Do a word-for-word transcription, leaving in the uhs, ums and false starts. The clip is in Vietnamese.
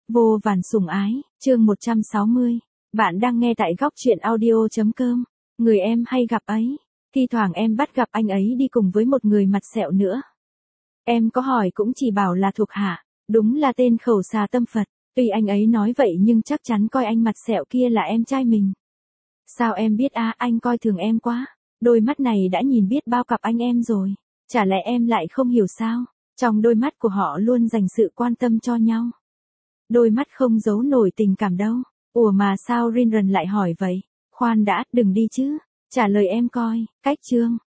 Vô vàn sủng ái, chương một trăm sáu mươi. Bạn đang nghe tại góc truyện audio chấm com. Người em hay gặp ấy. Thi thoảng em bắt gặp anh ấy đi cùng với một người mặt sẹo nữa. Em có hỏi cũng chỉ bảo là thuộc hạ. Đúng là tên khẩu xà tâm Phật. Tuy anh ấy nói vậy nhưng chắc chắn coi anh mặt sẹo kia là em trai mình. Sao em biết à, anh coi thường em quá. Đôi mắt này đã nhìn biết bao cặp anh em rồi. Chả lẽ em lại không hiểu sao? Trong đôi mắt của họ luôn dành sự quan tâm cho nhau. Đôi mắt không giấu nổi tình cảm đâu. Ủa mà sao Rinran lại hỏi vậy? Khoan đã, đừng đi chứ. Trả lời em coi, cách chương.